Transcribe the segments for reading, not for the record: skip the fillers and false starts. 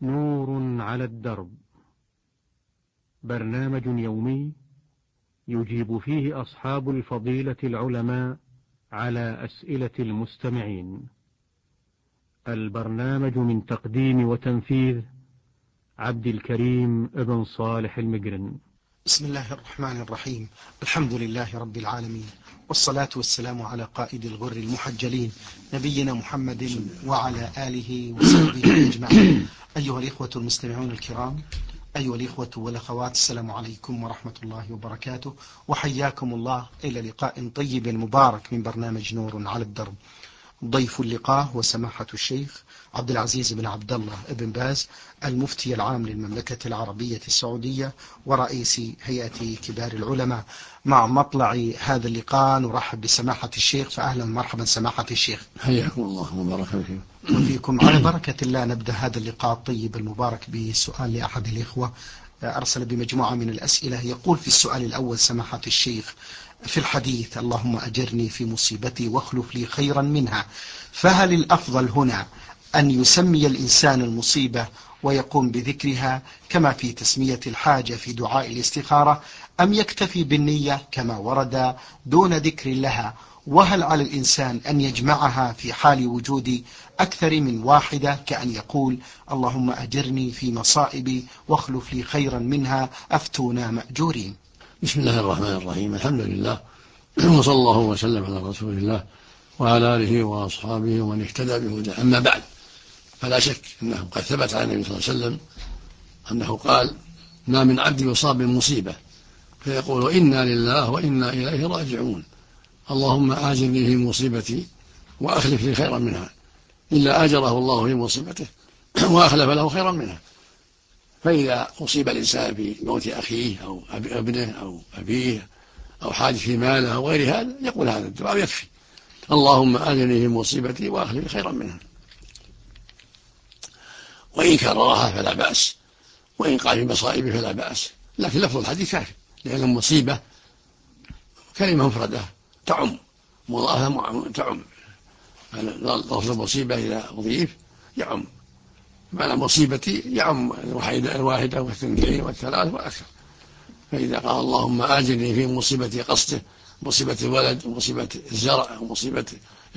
نور على الدرب، برنامج يومي يجيب فيه أصحاب الفضيلة العلماء على أسئلة المستمعين. البرنامج من تقديم وتنفيذ عبد الكريم ابن صالح المقرن. بسم الله الرحمن الرحيم. الحمد لله رب العالمين، والصلاة والسلام على قائد الغر المحجلين نبينا محمد وعلى آله وصحبه أجمعين. أيها الإخوة المستمعون الكرام، أيها الإخوة والأخوات، السلام عليكم ورحمة الله وبركاته، وحياكم الله إلى لقاء طيب مبارك من برنامج نور على الدرب. ضيف اللقاء هو سماحة الشيخ عبد العزيز بن عبد الله بن باز، المفتي العام للمملكة العربية السعودية ورئيس هيئة كبار العلماء. مع مطلع هذا اللقاء نرحب بسماحة الشيخ، فأهلا ومرحبا سماحة الشيخ. حياكم الله وبارك فيكم. وفيكم. على بركة الله نبدأ هذا اللقاء الطيب المبارك بسؤال لأحد الإخوة أرسل بمجموعة من الأسئلة. يقول في السؤال الأول سماحة الشيخ: في الحديث اللهم أجرني في مصيبتي واخلف لي خيرا منها، فهل الأفضل هنا أن يسمي الإنسان المصيبة ويقوم بذكرها كما في تسمية الحاجة في دعاء الاستخارة، أم يكتفي بالنية كما ورد دون ذكر لها؟ وهل على الإنسان أن يجمعها في حال وجود أكثر من واحدة، كأن يقول اللهم أجرني في مصائبي واخلف لي خيرا منها، أفتونا مأجورين؟ بسم الله الرحمن الرحيم. الحمد لله، وصلى الله وسلم على رسول الله وعلى آله وأصحابه ومن اهتدى بهداه. أما بعد، فلا شك أنه قد ثبت عن النبي صلى الله عليه وسلم أنه قال: ما من عبد يصاب بمصيبة فيقول إنا لله وإنا إليه راجعون، اللهم آجرني في مصيبتي وأخلف لي خيرا منها، إلا آجره الله في مصيبته وأخلف له خيرا منها. فإذا أصيب الإنسان بموت أخيه أو ابنه أو أبيه أو حادث في ماله أو غير هذا، يقول هذا الدعاء يكفي: اللهم آجرني في مصيبتي وأخلف لي خيرا منها. وإن كررها فلا بأس، وإن قال في مصائبه فلا بأس، لكن لفظ الحديث كافي، لأن المصيبة كلمة مفردة تعم، مضافة تعم. لفظ المصيبة إذا أضيف يعم، معنى مصيبتي يعم الواحدة والثنتين والثلاث والأكثر. فإذا قال اللهم آجرني في مصيبتي، قصده مصيبة الولد ومصيبة الزرع ومصيبة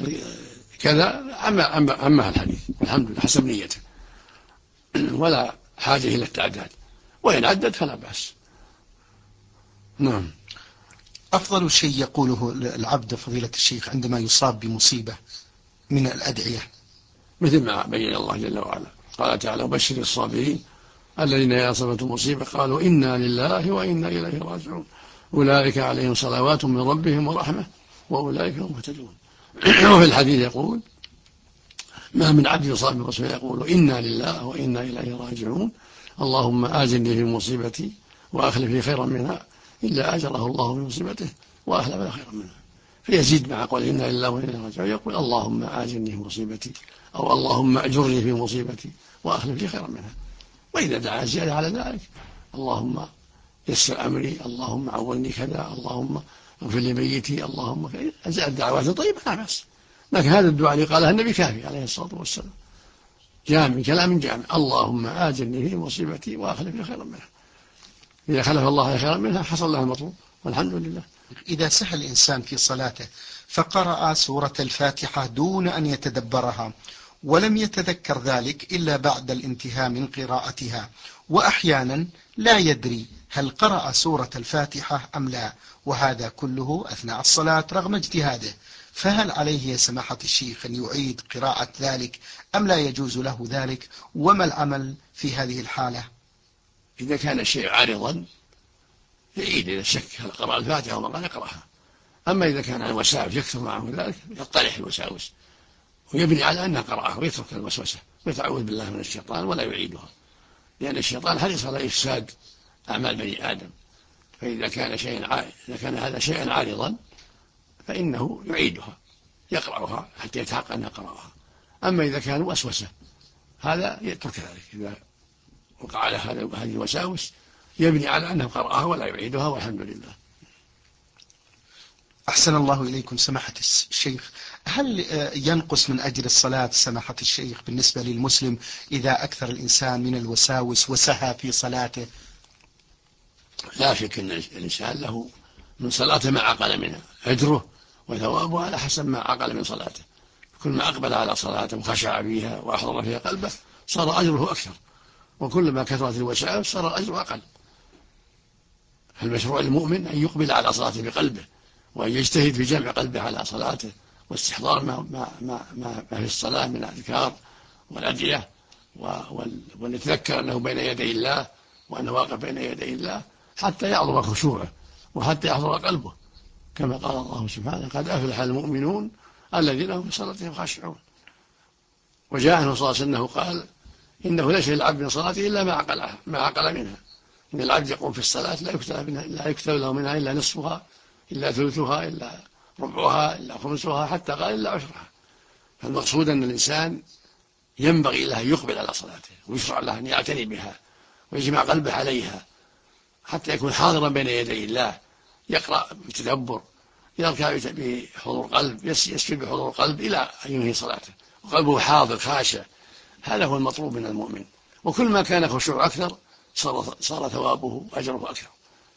كذا، عمها الحديث، والحمد لله حسب نيته، ولا حاجة إلى التعداد، وإن عدد فلا بأس. نعم. أفضل شيء يقوله العبد فضيلة الشيخ عندما يصاب بمصيبة من الأدعية مثل ما بين الله جل وعلا، قال تعالى: وبشر الصابرين الذين إذا أصابتهم مصيبة قالوا إنا لله وإنا إليه راجعون، أولئك عليهم صلوات من ربهم ورحمة وأولئك هم المهتدون. وفي الحديث يقول: ما من عبد يصاب بمصيبة يقول إنا لله وإنا إليه راجعون، اللهم آجرني في مصيبتي وأخلف لي خيرا منها، إلا أجره الله في مصيبته وأخلف له خيرا منها. فيزيد مع قول إنا لله وإنا إليه راجعون يقول: اللهم آجرني في مصيبتي، أو اللهم أجرني في مصيبتي وأخلف لي خيرا منها. وإذا دعا زيادة على ذلك: اللهم يسر أمري، اللهم عوني كذا، اللهم اغفر لي ميتي، اللهم زاد دعوات طيبة لا بأس. لكن هذا الدعاء اللي قاله النبي كافي عليه الصلاة والسلام، جامع، كلام جامع: اللهم آجرني في مصيبتي وأخلف لي خيرا منها. إذا خلف الله خيرا منها حصل له المطلوب، والحمد لله. إذا سهى الإنسان في صلاته فقرأ سورة الفاتحة دون أن يتدبرها، ولم يتذكر ذلك إلا بعد الانتهاء من قراءتها، وأحيانا لا يدري هل قرأ سورة الفاتحة أم لا، وهذا كله أثناء الصلاة رغم اجتهاده، فهل عليه يا سماحة الشيخ أن يعيد قراءة ذلك أم لا يجوز له ذلك؟ وما العمل في هذه الحالة؟ إذا كان الشيء عارضا يعيد إذا شك هل قرأ الفاتحة أو ما قال يقرأها. أما إذا كان عن وساوس يكثر معه ذلك يطرح الوساوس ويبني على أنها قرأها ويترك الوسوسة ويتعوذ بالله من الشيطان ولا يعيدها، لأن الشيطان حريص على إفساد أعمال بني آدم. فإذا كان هذا شيئا عارضا فإنه يعيدها، يقرأها حتى يتحقق أنها قرأها. أما إذا كان وسوسة هذا يترك ذلك، إذا وقع على هذه الوساوس يبني على أنه قرأها ولا يعيدها، والحمد لله. أحسن الله إليكم سماحة الشيخ. هل ينقص من أجر الصلاة سماحة الشيخ بالنسبة للمسلم إذا أكثر الإنسان من الوساوس وسهى في صلاته؟ لا شك أن الإنسان له من صلاته ما عقل منها أجره وثوابه على حسب ما عقل من صلاته. كل ما أقبل على صلاته وخشع فيها وأحضر فيها قلبه صار أجره أكثر، وكل ما كثرت الوساوس صار أجره أقل. فالمشروع للمؤمن أن يقبل على صلاته بقلبه، وأن يجتهد في جمع قلبه على صلاته واستحضار ما في الصلاة من الأذكار والأدعية، وأن يتذكر أنه بين يدي الله وأنه واقف بين يدي الله حتى يعظم خشوعه وحتى يحضر قلبه، كما قال الله سبحانه: قد أفلح المؤمنون الذين هم في صلاتهم خاشعون. وجاء عنه صلى الله عليه وسلم أنه قال: إنه ليس للعبد من صلاته إلا ما عقل منها. إن العبد يقوم في الصلاة لا يكتب له منها إلا نصفها إلا ثلثها إلا ربعها إلا خمسها، حتى قال إلا عشرها. فالمقصود أن الإنسان ينبغي له أن يقبل على صلاته، ويشرع له أن يعتني بها ويجمع قلبه عليها حتى يكون حاضرا بين يدي الله، يقرأ بتدبر، يركع بحضور قلب، يسجد بحضور قلب إلى أن ينهي صلاته وقلبه حاضر خاشع. هذا هو المطلوب من المؤمن، وكل ما كان خشوع أكثر صار ثوابه وأجره أكثر.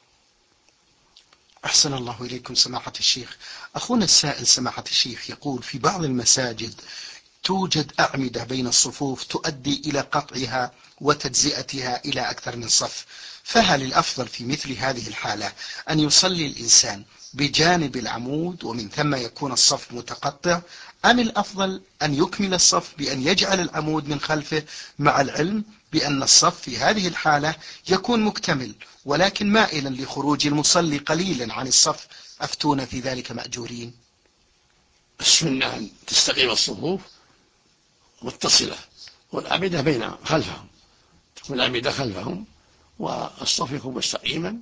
أحسن الله إليكم سماحة الشيخ. أخونا السائل سماحة الشيخ يقول: في بعض المساجد توجد أعمدة بين الصفوف تؤدي إلى قطعها وتجزئتها إلى أكثر من صف، فهل الأفضل في مثل هذه الحالة أن يصلي الإنسان بجانب العمود ومن ثم يكون الصف متقطع، أم الأفضل أن يكمل الصف بأن يجعل العمود من خلفه، مع العلم بأن الصف في هذه الحالة يكون مكتمل ولكن مائلا لخروج المصلي قليلا عن الصف؟ أفتون في ذلك مأجورين. السنة أن تستقيم الصفوف متصلة والأعمدة خلفهم، تكون الأعمدة خلفهم والصف يكون مستقيما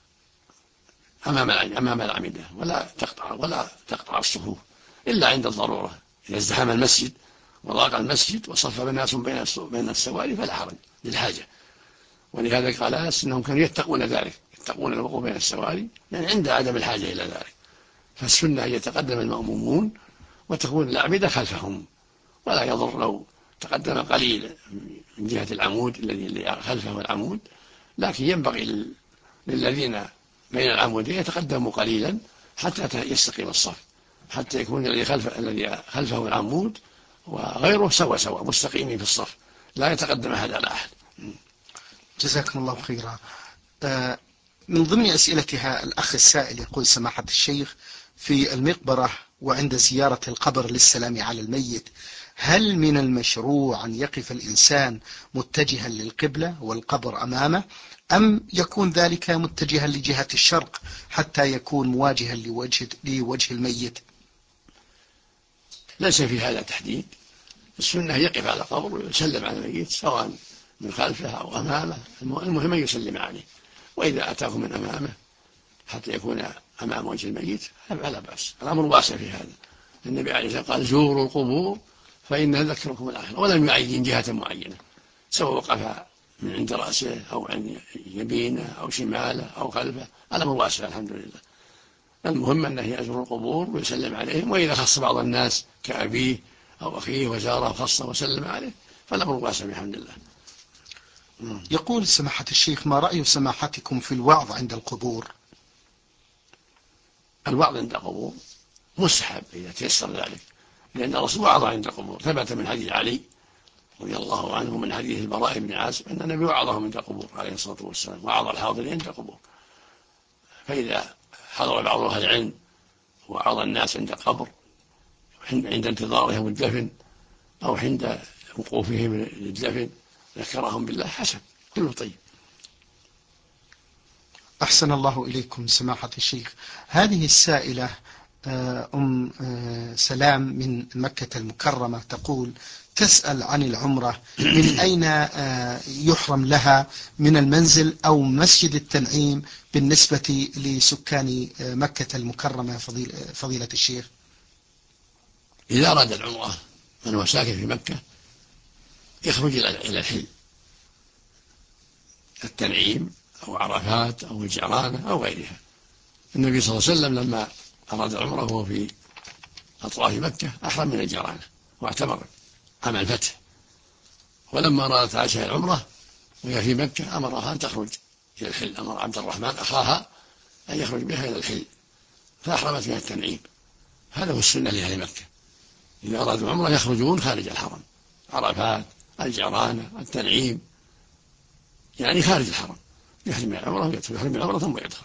أمام الأعمدة، ولا تقطع الصفوف إلا عند الضرورة. إذا ازدحم المسجد وضاق المسجد وصف الناس بين السواري فلا حرج للحاجة. ولهذا قال أنس أنهم كانوا يتقون ذلك، يتقون الوقوف بين السواري يعني عند عدم الحاجة إلى ذلك. فالسنة أن يتقدم المأمومون وتكون الأعمدة خلفهم، ولا يضر لو تقدم قليل من جهة العمود الذي خلفه العمود، لكن ينبغي للذين بين العمودين يتقدموا قليلا حتى يستقيم الصف، حتى يكون الذي خلفه العمود وغيره سوا مستقيمين في الصف، لا يتقدم أحد على أحد. جزاكم الله خيرا. من ضمن أسئلتها الأخ السائل يقول: سماحة الشيخ، في المقبرة وعند زيارة القبر للسلام على الميت، هل من المشروع أن يقف الإنسان متجها للقبلة والقبر أمامه، أم يكون ذلك متجها لجهة الشرق حتى يكون مواجها لوجه الميت؟ ليس في هذا تحديد، السنة يقف على قبر ويسلم على الميت سواء من خلفه أو أمامه، المهم أن يسلم عليه. وإذا أتاه من أمامه حتى يكون أمام وجه الميت فلا بأس، الأمر واسع في هذا. النبي عليه الصلاة والسلام قال: زوروا القبور فإنها تذكركم الآخرة، ولم يعين جهة معينة، سواء وقف من عند رأسه أو عن يمينه أو شماله أو خلفه، الأمر واسع الحمد لله. المهم أنه يزور القبور ويسلم عليهم، وإذا خص بعض الناس كأبيه أو أخيه وزاره خصه وسلم عليه فالأمر واسع بحمد الله. يقول سماحة الشيخ: ما رأي سماحتكم في الوعظ عند القبور؟ الوعظ عند القبور مستحب إذا تيسر ذلك، لأن الرسول وعظ عند القبور، ثبت من حديث علي رضي الله عنه من حديث البراء بن عازب أن النبي وعظهم عند القبور عليه الصلاة والسلام، وعظ الحاضرين عند القبور. فإذا حضر بعض أهل العلم وعظ الناس عند القبر عند انتظارهم الدفن أو عند وقوفهم للدفن ذكرهم بالله حسن، كله طيب. أحسن الله إليكم سماحة الشيخ. هذه السائلة أم سلام من مكة المكرمة تقول: تسأل عن العمرة، من أين يحرم لها، من المنزل أو مسجد التنعيم بالنسبة لسكان مكة المكرمة فضيلة الشيخ؟ إذا أراد العمرة من هو ساكن في مكة يخرج إلى الحل، التنعيم أو عرفات أو الجعرانة أو غيرها. النبي صلى الله عليه وسلم لما أراد العمرة وهو في أطراف مكة أحرم من الجيرانة واعتمر عام الفتح، ولما أرادت عائشة العمرة وهي في مكة أمرها أن تخرج إلى الحل، أمر عبد الرحمن أخاها أن يخرج بها إلى الحل فأحرمت بها التنعيم. هذا هو السنة لأهل مكة، إذا أرادوا العمرة يخرجون خارج الحرم، عرفات، الجيرانة، التنعيم، يعني خارج الحرم، يحرم العمرة ويدخل، يحرم العمرة ثم يدخل.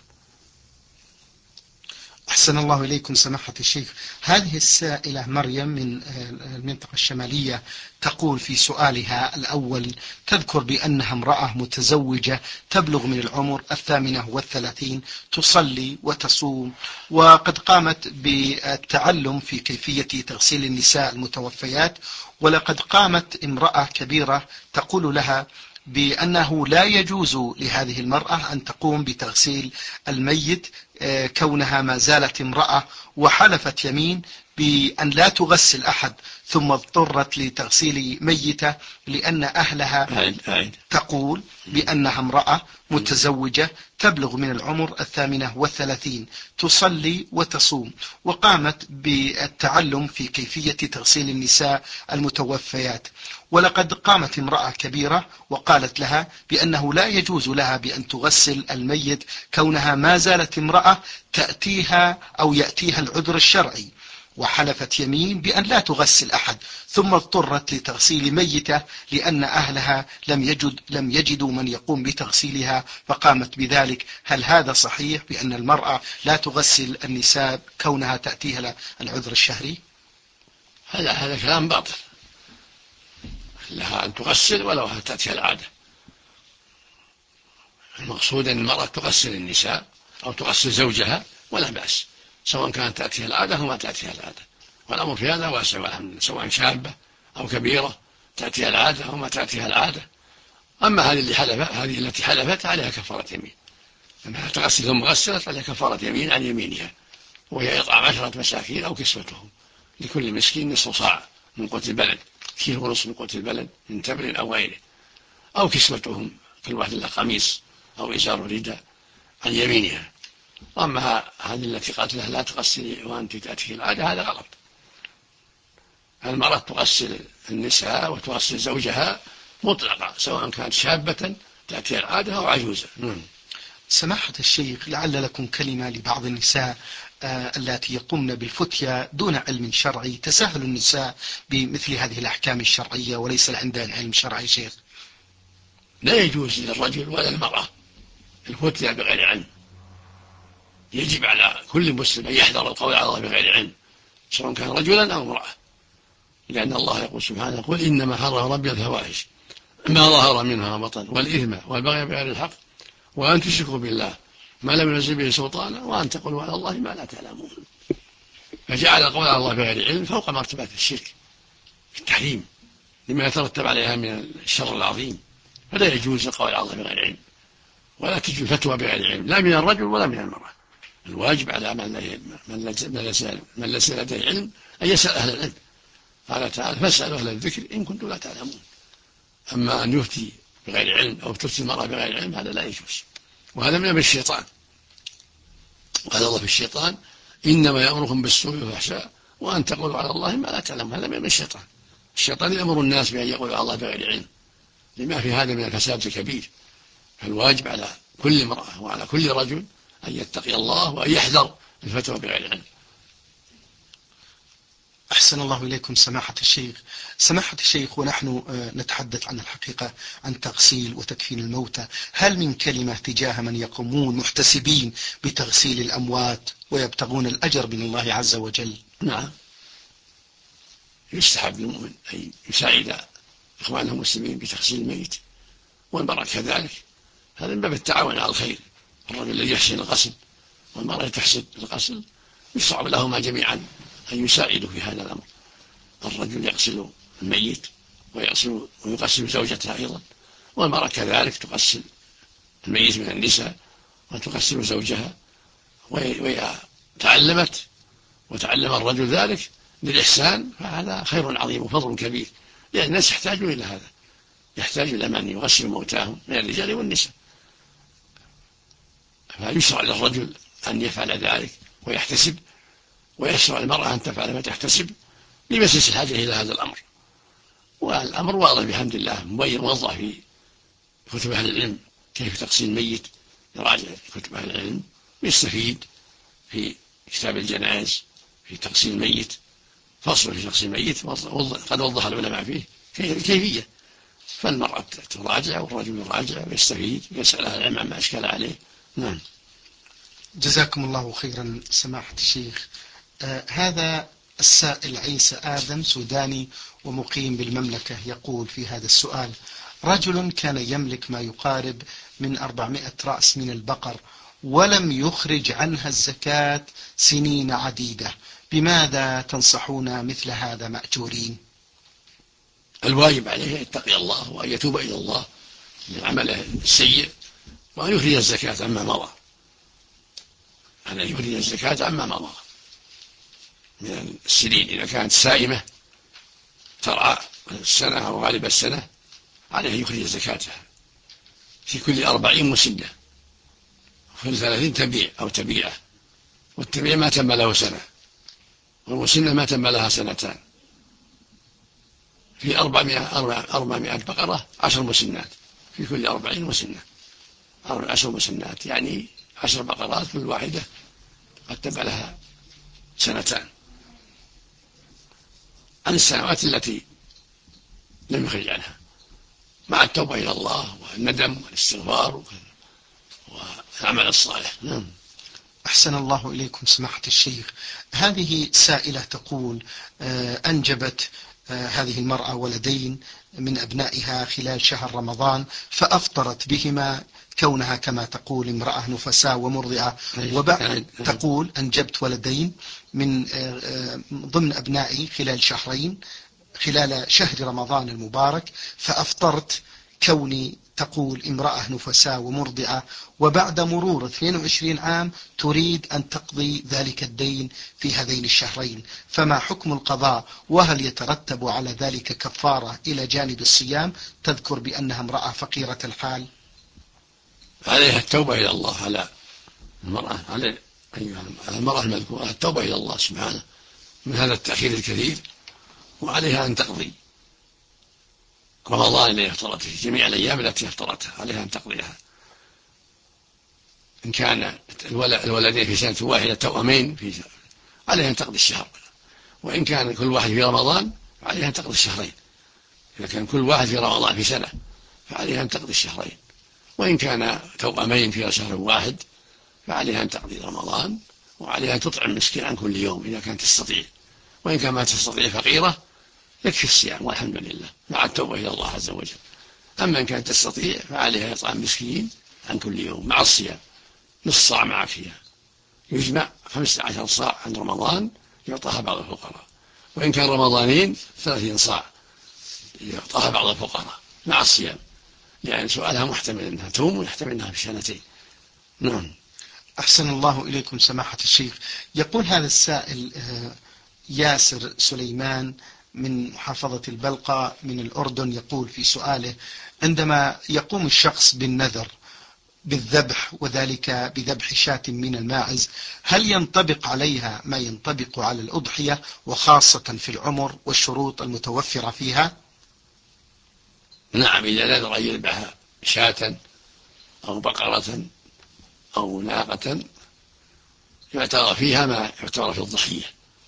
أحسن الله إليكم سماحة الشيخ. هذه السائلة مريم من المنطقة الشمالية تقول في سؤالها الأول، تذكر بأنها امرأة متزوجة تبلغ من العمر 38، تصلي وتصوم، وقد قامت بالتعلم في كيفية تغسيل النساء المتوفيات، ولقد قامت امرأة كبيرة تقول لها بأنه لا يجوز لهذه المرأة أن تقوم بتغسيل الميت كونها ما زالت امرأة، وحلفت يمين بأن لا تغسل أحد، ثم اضطرت لتغسيل ميتة لأن أهلها تقول بأنها امرأة متزوجة تبلغ من العمر 38، تصلي وتصوم، وقامت بالتعلم في كيفية تغسيل النساء المتوفيات، ولقد قامت امرأة كبيرة وقالت لها بأنه لا يجوز لها بأن تغسل الميت كونها ما زالت امرأة تأتيها أو يأتيها العذر الشرعي، وحلفت يمين بأن لا تغسل أحد، ثم اضطرت لتغسيل ميتة لأن أهلها لم يجدوا من يقوم بتغسيلها فقامت بذلك. هل هذا صحيح بأن المرأة لا تغسل النساء كونها تأتيها العذر الشهري؟ هذا كلام باطل، لها أن تغسل ولو تأتيها العادة. المقصود أن المرأة تغسل النساء أو تغسل زوجها ولا بأس، سواء كانت تأتيها العادة أو ما تأتيها العادة، والأمر في هذا واسع والحمد لله، سواء شابة أو كبيرة تأتيها العادة أو ما تأتيها العادة. أما هذه التي حلفت عليها كفارة يمين، أنها تغسل ثم غسلت عليها كفارة يمين عن يمينها، وهي إطعام 10 مساكين أو كسوتهم، لكل مسكين نصف صاع من قوت البلد، كيلو ونصف من قوت البلد من تمر أو غيره، أو كسوتهم كل واحد له قميص أو إزار رداء عن يمينها. أما هذه التي قالت لها لا تغسلي وأنت تأتي العادة، هذا غلط. المرأة تغسل النساء وتغسل زوجها مطلقة، سواء كانت شابة تأتي العادة أو عجوزة. سماحة الشيخ، لعل لكم كلمة لبعض النساء التي يقومن بالفتية دون علم شرعي، تساهل النساء بمثل هذه الأحكام الشرعية وليس عندهن علم شرعي. شيخ، لا يجوز للرجل ولا المرأة الفتية بغير علم، يجب على كل مسلم أن يحذر القول على الله بغير علم، سواء كان رجلا أو امرأة، لأن الله يقول سبحانه: قل إنما حرم ربي الفواحش ما ظهر منها وبطن والإثم والبغي بغير الحق وأن تشركوا بالله ما لم ينزل به سلطانا وأن تقولوا على الله ما لا تعلمون. فجعل القول على الله بغير علم فوق مرتبة الشرك في التحريم لما يترتب عليها من الشر العظيم، فلا يجوز القول على الله بغير علم، ولا تجوز الفتوى بغير علم، لا من الرجل ولا من المرأة. الواجب على من ليس لديه علم أن يسأل أهل العلم. قال تعالى: فاسألوا أهل الذكر إن كنتم لا تعلمون. أما أن يفتي بغير علم أو تفتي المرأة بغير علم هذا لا يجوز، وهذا من الشيطان. قال الله في الشيطان: إنما يأمركم بالسوء والفحشاء وأن تقولوا على الله ما لا تعلمون. هذا من الشيطان. الشيطان يأمر الناس بأن يقولوا على الله بغير علم، لما في هذا من الفساد الكبير. فالواجب على كل امرأة وعلى كل رجل أن يتقي الله وأن يحذر الفتوى بغير علم. أحسن الله إليكم سماحة الشيخ. سماحة الشيخ، ونحن نتحدث عن الحقيقة عن تغسيل وتكفين الموتى، هل من كلمة تجاه من يقومون محتسبين بتغسيل الأموات ويبتغون الأجر من الله عز وجل؟ نعم، يستحب للمؤمن أن يساعد إخوانه المسلمين بتغسيل الميت، والمرأة كذلك، هذا من باب التعاون على الخير. الرجل الذي يحسن الغسل والمرأة تحسن الغسل يشرع لهما جميعا أن يساعدوا في هذا الأمر. الرجل يغسل الميت ويغسل زوجته أيضا، والمرأة كذلك تغسل الميت من النساء وتغسل زوجها، وإذا تعلمت وتعلم الرجل ذلك للإحسان فهذا خير عظيم وفضل كبير، لأن الناس يحتاجون إلى هذا، يحتاج إلى من يغسل موتاهم من الرجال والنساء. فيشرع للرجل أن يفعل ذلك ويحتسب ويسر المرأة أن تفعل ما تحتسب لمسيس الحاجة إلى هذا الأمر. والأمر واضح بحمد الله مبين موضح في كتب أهل العلم كيف تغسل الميت، يراجع كتب أهل العلم ويستفيد في كتاب الجنائز في تغسيل الميت، فصل في تغسيل الميت قد وضح العلماء فيه الكيفية، فالمرأة تراجع والرجل يراجع ويستفيد ويسأل أهل العلم عما أشكال عليه. نعم. جزاكم الله خيرا سماحة الشيخ. هذا السائل عيسى آدم سوداني ومقيم بالمملكة يقول في هذا السؤال: رجل كان يملك ما يقارب من 400 رأس من البقر ولم يخرج عنها الزكاة سنين عديدة، بماذا تنصحون مثل هذا مأجورين؟ الواجب عليه أن يتقي الله وأن يتوب إلى الله من عمله السيء وأن يخرج الزكاة عما مضى، أن يخرج الزكاة عما مضى من السنين. إذا كانت سائمة ترعى السنة أو غالب السنة عليه يخرج زكاتها في كل 40 مسنة، وفي 30 تبيع أو تبيعة، والتبيع ما تم له سنة، والمسنة ما تم لها سنتان. في 400 بقرة 10 مسنات، في كل 40 مسنة 10 مسنات، يعني 10 بقرات كل واحدة قد تم لها سنتان. عن السنوات التي لم يخرج عنها مع التوبة إلى الله والندم والاستغفار والعمل الصالح. نعم. أحسن الله إليكم سماحة الشيخ. هذه سائلة تقول: أنجبت هذه المرأة ولدين من أبنائها خلال شهر رمضان فأفطرت بهما، كونها كما تقول امرأة نفساء ومرضعة، وبعد تقول أنجبت ولدين من ضمن أبنائي خلال شهر رمضان المبارك فأفطرت، كوني تقول امرأة نفساء ومرضعة، وبعد مرور 22 عام تريد أن تقضي ذلك الدين في هذين الشهرين، فما حكم القضاء؟ وهل يترتب على ذلك كفارة إلى جانب الصيام؟ تذكر بأنها امرأة فقيرة الحال. عليها التوبة إلى الله، على المرأة المذكورة التوبة إلى الله سبحانه من هذا التأخير الكثير، وعليها أن تقضي رمضان الذي افترته، جميع الأيام التي افترتها عليها أن تقضيها. إن كان الولدين في سنة واحدة توأمين عليها أن تقضي الشهر، وإن كان كل واحد في رمضان فعليها أن تقضي الشهرين. إذا كان كل واحد في رمضان في سنة فعليها أن تقضي الشهرين، وإن كان توأمين في شهر واحد فعليها أن تقضي رمضان، وعليها أن تطعم مسكين عن كل يوم إذا كانت تستطيع، وإن كان ما تستطيع فقيرة يكفي الصيام والحمد لله مع التوبة إلى الله عز وجل. أما إن كانت تستطيع فعليها إطعام مسكين عن كل يوم مع الصيام، نصف صاع مع فيها، يجمع 15 صاع عن رمضان يعطاها بعض الفقراء، وإن كان رمضانين 30 صاع يعطاها بعض الفقراء مع الصيام، يعني سؤالها محتمل أنها توم ويحتمل أنها في سنتين. نعم. أحسن الله إليكم سماحة الشيخ. يقول هذا السائل ياسر سليمان من محافظة البلقاء من الأردن، يقول في سؤاله: عندما يقوم الشخص بالنذر بالذبح، وذلك بذبح شاة من الماعز، هل ينطبق عليها ما ينطبق على الأضحية، وخاصة في العمر والشروط المتوفرة فيها؟ نعم، إذا نذر أن يذبح شاة أو بقرة أو ناقة يعتبر فيها ما يعتبر في الضحية،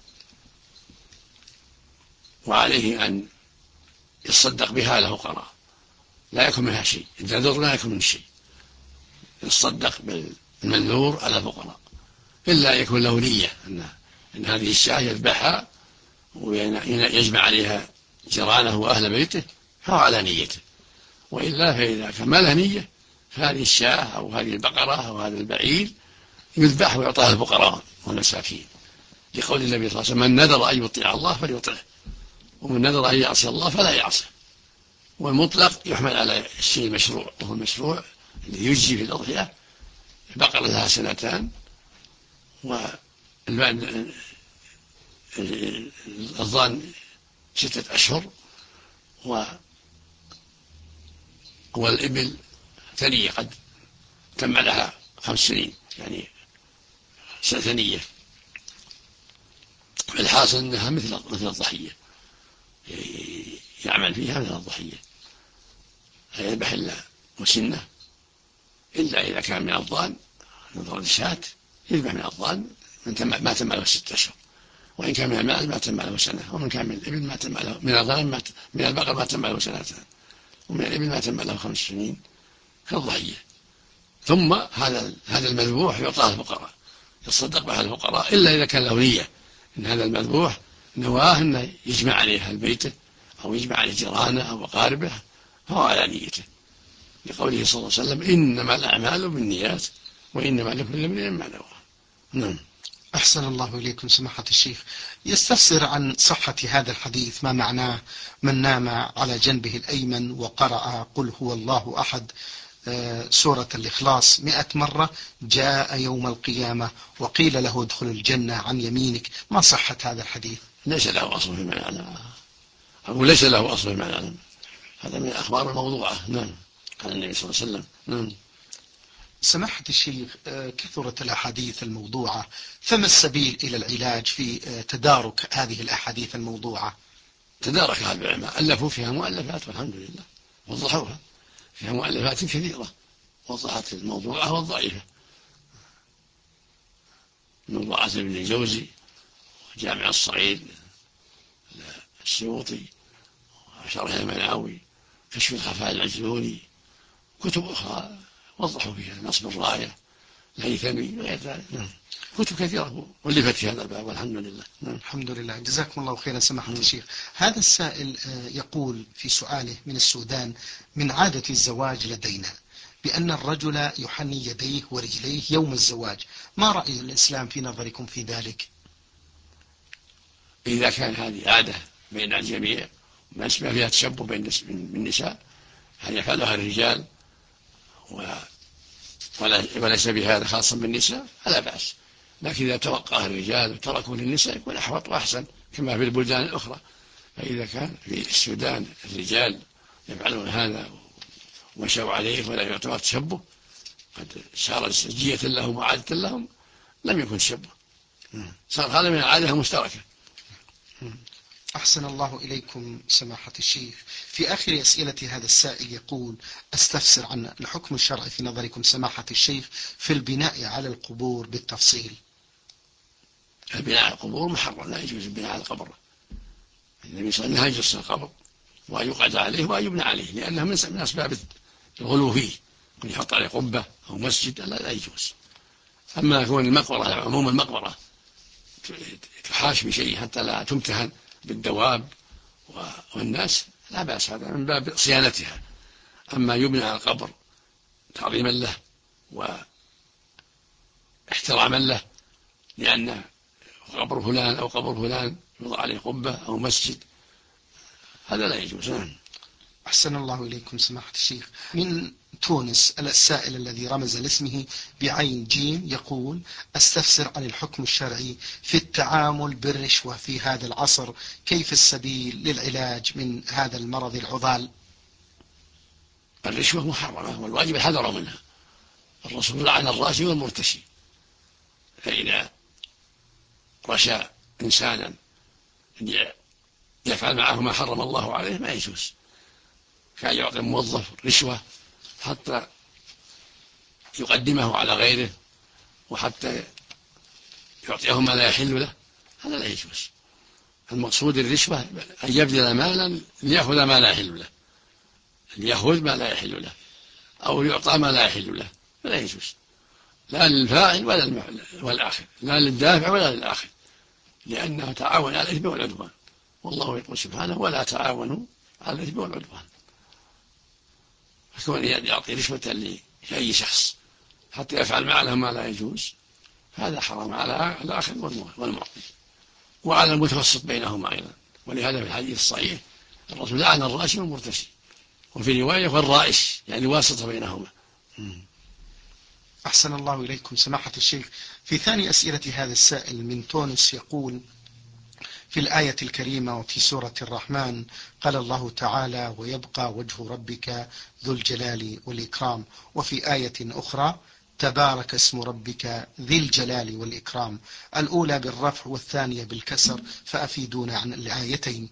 وعليه أن يتصدق بها على الفقراء، لا يكون منها شيء، النذر لا يكون من شيء، يتصدق بالمنذور على الفقراء، إلا يكون له نية أن هذه الشاة يذبحها ويجمع عليها جيرانه وأهل بيته فهو على نيته، وإلا فإذا كان ما له نية فهذه الشاة أو هذه البقرة أو هذا البعير يذبح ويعطاها الفقراء والمساكين، لقول النبي صلى الله عليه وسلم: من نذر أن يطيع الله فليطعه، ومن نذر أن يعصي الله فلا يعصه. والمطلق يحمل على الشيء المشروع، وهو المشروع الذي يجزي في الأضحية: البقرة لها سنتان، والضان 6 أشهر، والإبل ثنية قد تم لها 5 سنين، يعني ثنية. الحاصل أنها مثل الضحية، يعمل فيها مثل الضحية، يذبح إلا مسنة، إلا إذا كان من الضان نظر الشاة يذبح من الضان ما تم له 6 أشهر، وإن كان من الماء ما تم له سنة، ومن كان من الإبل ما تم له، من الغنم من البقر ما تم له 2 سنين، ومن الإبل ما تم له 5 سنين كالضحية. ثم هذا المذبوح يعطى الفقراء، يتصدق به الفقراء، إلا إذا كان له نية إن هذا المذبوح نواه أنه يجمع عليه أهل بيته أو يجمع عليه جيرانه أو أقاربه، فهو على نيته، لقوله صلى الله عليه وسلم: إنما الأعمال بالنيات وإنما لكل امرئ ما نوى. نعم. أحسن الله إليكم سماحة الشيخ. يستفسر عن صحة هذا الحديث، ما معناه: من نام على جنبه الأيمن وقرأ قل هو الله أحد سورة الإخلاص 100 مرة جاء يوم القيامة وقيل له ادخل الجنة عن يمينك. ما صحة هذا الحديث؟ ليس له أصل في معنى، أقول ليس له أصل في معنى، هذا من الأخبار الموضوعة. نعم، قال النبي صلى الله عليه وسلم. نعم. سماحة الشيخ، كثرت الأحاديث الموضوعة، فما السبيل إلى العلاج في تدارك هذه الأحاديث الموضوعة؟ تداركها العلماء، ألفوا فيها مؤلفات والحمد لله، وضحوها، فيها مؤلفات كثيرة وضحت الموضوعة والضعيفة، موضوعات ابن الجوزي وجامع الصغير السيوطي وشرح المناوي، كشف الخفاء العجلوني، كتب أخرى وضحوا فيها، نصب الراية الهيثمي وغير ذلك. كتب كثيرة ولفت في هذا الباب والحمد لله. الحمد لله، جزاكم الله خيرا سماحة الشيخ. هذا السائل يقول في سؤاله من السودان: من عادة الزواج لدينا بأن الرجل يحني يديه ورجليه يوم الزواج، ما رأي الإسلام في نظركم في ذلك؟ إذا كان هذه عادة بين الجميع ما فيها تشبه بين النساء، هل يفعلها الرجال وليس بهذا خاصا بالنساء فلا بأس، لكن إذا توقع الرجال وتركوا للنساء يكون أحوط وأحسن كما في البلدان الأخرى. فإذا كان في السودان الرجال يفعلون هذا ومشوا عليه ولا يعتبر تشبه، قد صار سجية لهم وعادة لهم، لم يكن تشبه، صار هذا من العادة المشتركة. أحسن الله إليكم سماحة الشيخ. في آخر أسئلة هذا السائل يقول: أستفسر عن الحكم الشرعي في نظركم سماحة الشيخ في البناء على القبور بالتفصيل. البناء على القبور محرم، لا يجوز البناء على القبر. النبي صلى الله عليه وسلم يجوز القبر وأن يقعد عليه وأن يبنى عليه، لأنه من أسباب الغلو فيه، أن يحط عليه قبة أو مسجد لا يجوز. أما يكون المقبرة، عموم المقبرة تحاش بشيء حتى لا تمتهن بالدواب والناس لا بأس، هذا من باب صيانتها. أما يبنى على القبر تعظيما له واحتراما له، لأن قبر فلان أو قبر فلان يوضع عليه قبة أو مسجد، هذا لا يجوز. أحسن الله إليكم سماحة الشيخ. من تونس السائل الذي رمز لاسمه بعين جيم يقول: أستفسر عن الحكم الشرعي في التعامل بالرشوة في هذا العصر، كيف السبيل للعلاج من هذا المرض العضال؟ الرشوة محرمة والواجب الحذر منها، الرسول لعن الراشي والمرتشي، فإذا رشى إنسانا يفعل معه ما حرم الله عليه ما يجوز، كان يعطي موظف رشوة حتى يقدمه على غيره وحتى يعطيه ما لا يحل له، هذا لا يجوز. المقصود الرشوة أن يبذل مالا ليأخذ ما لا يحل له، ليأخذ ما لا يحل له أو يعطى ما لا يحل له، فلا يجوز، لا للفاعل ولا والآخر، لا للدافع ولا للآخر، لأنه تعاون على الإثم والعدوان، والله يقول سبحانه: ولا تعاونوا على الإثم والعدوان. فكون يعطي رشوة لأي شخص حتى يفعل معه ما لا يجوز، هذا حرام على الآخر والمعطي وعلى المتوسط بينهما أيضا. ولهذا في الحديث الصحيح الرسول لعن الراشي والمرتشي، وفي رواية والرائش، يعني واسطة بينهما. أحسن الله إليكم سماحة الشيخ. في ثاني أسئلة هذا السائل من تونس يقول: في الآية الكريمة وفي سورة الرحمن قال الله تعالى: ويبقى وجه ربك ذو الجلال والإكرام، وفي آية أخرى تبارك اسم ربك ذي الجلال والإكرام، الأولى بالرفع والثانية بالكسر، فأفيدونا عن الآيتين.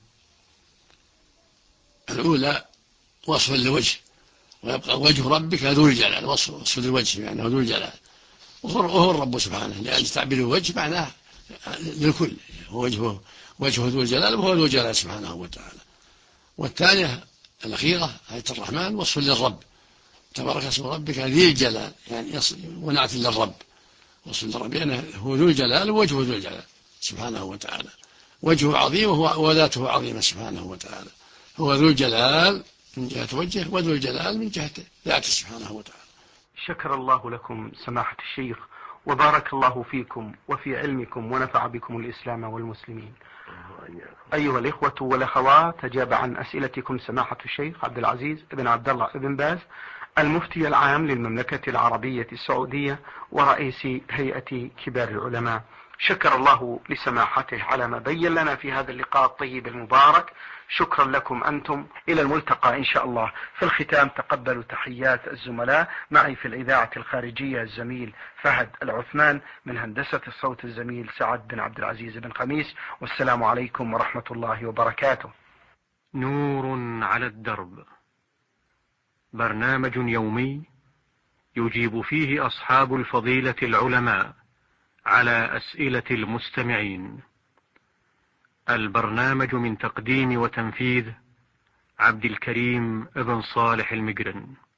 الأولى وصف للوجه، ويبقى وجه ربك ذو الجلال، وصف للوجه يعني ذو الجلال، وهو الرب سبحانه، لأن تعبير الوجه معناه للكل، وجهه ذو الجلال وهو ذو الجلال سبحانه وتعالى. والثانية الأخيرة آية الرحمن وصف للرب، تبارك اسم ربك ذي الجلال، يعني ونعت للرب، وصف للرب لأنه هو ذو الجلال ووجهه ذو الجلال سبحانه وتعالى، وجهه عظيم وذاته عظيمة سبحانه وتعالى، هو ذو الجلال من جهة وجهه وذو الجلال من جهة ذاته سبحانه وتعالى. شكر الله لكم سماحة الشيخ، وبارك الله فيكم وفي علمكم، ونفع بكم الإسلام والمسلمين. أيها الإخوة والأخوات، أجاب عن أسئلتكم سماحة الشيخ عبد العزيز بن عبد الله بن باز، المفتي العام للمملكة العربية السعودية ورئيس هيئة كبار العلماء. شكر الله لسماحته على ما بين لنا في هذا اللقاء الطيب المبارك. شكرا لكم أنتم، إلى الملتقى إن شاء الله. في الختام تقبلوا تحيات الزملاء، معي في الإذاعة الخارجية الزميل فهد العثمان، من هندسة الصوت الزميل سعد بن عبد العزيز بن خميس، والسلام عليكم ورحمة الله وبركاته. نور على الدرب، برنامج يومي يجيب فيه أصحاب الفضيلة العلماء على أسئلة المستمعين. البرنامج من تقديم وتنفيذ عبد الكريم ابن صالح المقرن.